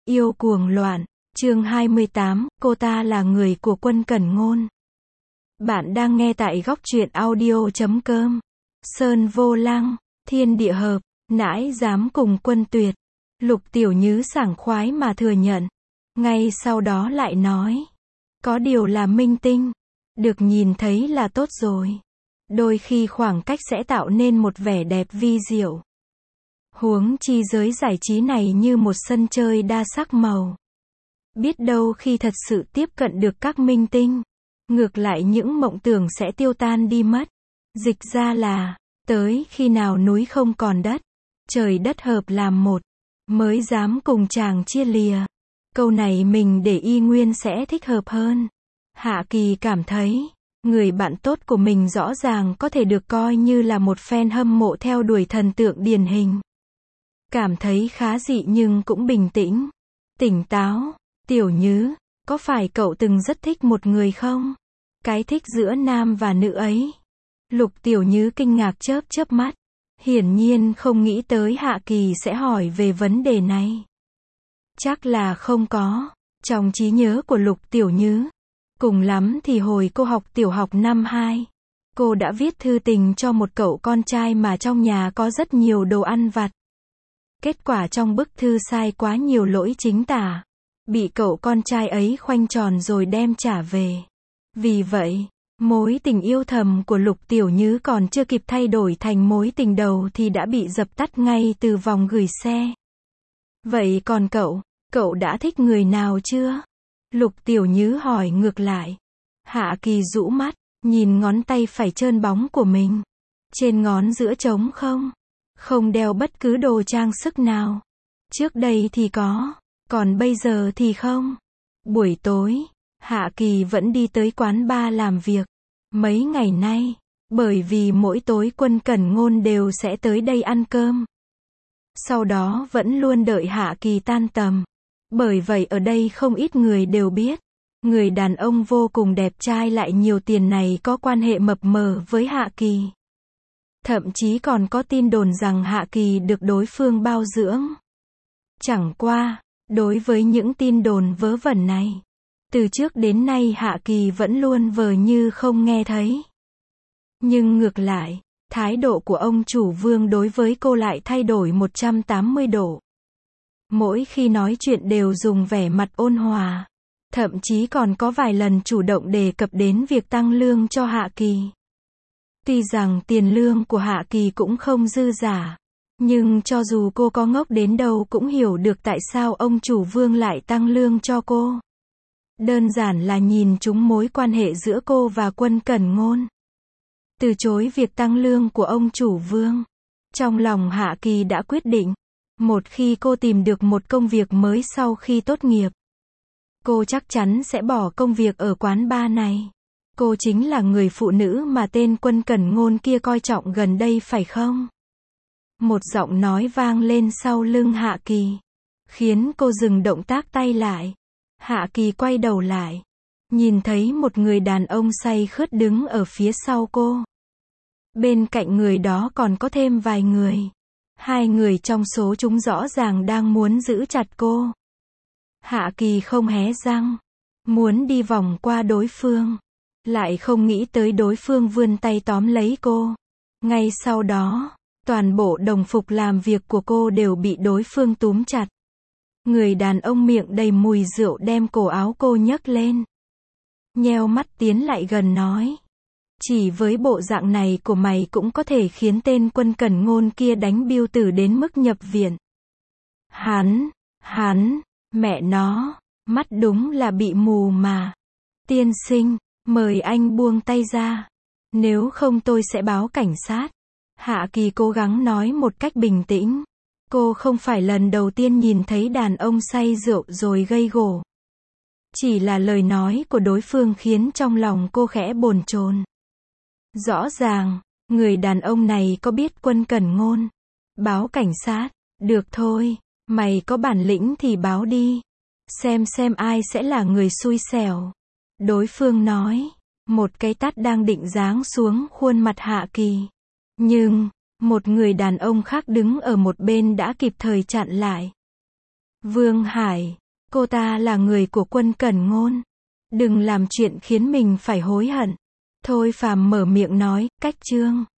Yêu cuồng loạn, chương 28, cô ta là người của Quân Cẩn Ngôn. Bạn đang nghe tại góc truyện audio.com. Sơn vô lăng, thiên địa hợp, nãi dám cùng Quân Tuyệt. Lục Tiểu Nhứ sảng khoái mà thừa nhận. Ngay sau đó lại nói. Có điều là minh tinh. Được nhìn thấy là tốt rồi. Đôi khi khoảng cách sẽ tạo nên một vẻ đẹp vi diệu. Huống chi giới giải trí này như một sân chơi đa sắc màu. Biết đâu khi thật sự tiếp cận được các minh tinh, ngược lại những mộng tưởng sẽ tiêu tan đi mất. Dịch ra là, tới khi nào núi không còn đất, trời đất hợp làm một, mới dám cùng chàng chia lìa. Câu này mình để y nguyên sẽ thích hợp hơn. Hạ Kỳ cảm thấy, người bạn tốt của mình rõ ràng có thể được coi như là một fan hâm mộ theo đuổi thần tượng điển hình. Cảm thấy khá dị nhưng cũng bình tĩnh, tỉnh táo. Tiểu Nhứ, có phải cậu từng rất thích một người không? Cái thích giữa nam và nữ ấy. Lục Tiểu Nhứ kinh ngạc chớp chớp mắt. Hiển nhiên không nghĩ tới Hạ Kỳ sẽ hỏi về vấn đề này. Chắc là không có. Trong trí nhớ của Lục Tiểu Nhứ, cùng lắm thì hồi cô học tiểu học năm 2, cô đã viết thư tình cho một cậu con trai mà trong nhà có rất nhiều đồ ăn vặt. Kết quả trong bức thư sai quá nhiều lỗi chính tả. Bị cậu con trai ấy khoanh tròn rồi đem trả về. Vì vậy, mối tình yêu thầm của Lục Tiểu Nhứ còn chưa kịp thay đổi thành mối tình đầu thì đã bị dập tắt ngay từ vòng gửi xe. Vậy còn cậu đã thích người nào chưa? Lục Tiểu Nhứ hỏi ngược lại. Hạ Kỳ rũ mắt, nhìn ngón tay phải trơn bóng của mình. Trên ngón giữa trống không đeo bất cứ đồ trang sức nào. Trước đây thì có. Còn bây giờ thì không. Buổi tối, Hạ Kỳ vẫn đi tới quán bar làm việc. Mấy ngày nay, bởi vì mỗi tối Quân Cẩn Ngôn đều sẽ tới đây ăn cơm. Sau đó vẫn luôn đợi Hạ Kỳ tan tầm. Bởi vậy ở đây không ít người đều biết. Người đàn ông vô cùng đẹp trai lại nhiều tiền này có quan hệ mập mờ với Hạ Kỳ. Thậm chí còn có tin đồn rằng Hạ Kỳ được đối phương bao dưỡng. Chẳng qua, đối với những tin đồn vớ vẩn này, từ trước đến nay Hạ Kỳ vẫn luôn vờ như không nghe thấy. Nhưng ngược lại, thái độ của ông chủ Vương đối với cô lại thay đổi 180 độ. Mỗi khi nói chuyện đều dùng vẻ mặt ôn hòa, thậm chí còn có vài lần chủ động đề cập đến việc tăng lương cho Hạ Kỳ. Tuy rằng tiền lương của Hạ Kỳ cũng không dư dả, nhưng cho dù cô có ngốc đến đâu cũng hiểu được tại sao ông chủ Vương lại tăng lương cho cô. Đơn giản là nhìn trúng mối quan hệ giữa cô và Quân Cẩn Ngôn. Từ chối việc tăng lương của ông chủ Vương, trong lòng Hạ Kỳ đã quyết định, một khi cô tìm được một công việc mới sau khi tốt nghiệp, cô chắc chắn sẽ bỏ công việc ở quán bar này. Cô chính là người phụ nữ mà tên Quân Cẩn Ngôn kia coi trọng gần đây phải không? Một giọng nói vang lên sau lưng Hạ Kỳ, khiến cô dừng động tác tay lại. Hạ Kỳ quay đầu lại, nhìn thấy một người đàn ông say khướt đứng ở phía sau cô. Bên cạnh người đó còn có thêm vài người. Hai người trong số chúng rõ ràng đang muốn giữ chặt cô. Hạ Kỳ không hé răng, muốn đi vòng qua đối phương, lại không nghĩ tới đối phương vươn tay tóm lấy cô. Ngay sau đó, toàn bộ đồng phục làm việc của cô đều bị đối phương túm chặt. Người đàn ông miệng đầy mùi rượu đem cổ áo cô nhấc lên. Nheo mắt tiến lại gần nói. Chỉ với bộ dạng này của mày cũng có thể khiến tên Quân Cẩn Ngôn kia đánh biêu tử đến mức nhập viện. Hắn, mẹ nó, mắt đúng là bị mù mà. Tiên sinh, mời anh buông tay ra. Nếu không tôi sẽ báo cảnh sát. Hạ Kỳ cố gắng nói một cách bình tĩnh. Cô không phải lần đầu tiên nhìn thấy đàn ông say rượu rồi gây gổ. Chỉ là lời nói của đối phương khiến trong lòng cô khẽ bồn chồn. Rõ ràng, người đàn ông này có biết Quân Cẩn Ngôn. Báo cảnh sát, được thôi, mày có bản lĩnh thì báo đi. Xem ai sẽ là người xui xẻo. Đối phương nói, một cái tát đang định giáng xuống khuôn mặt Hạ Kỳ. Nhưng, một người đàn ông khác đứng ở một bên đã kịp thời chặn lại. Vương Hải, cô ta là người của Quân Cẩn Ngôn. Đừng làm chuyện khiến mình phải hối hận. Thôi Phàm mở miệng nói, cách chương.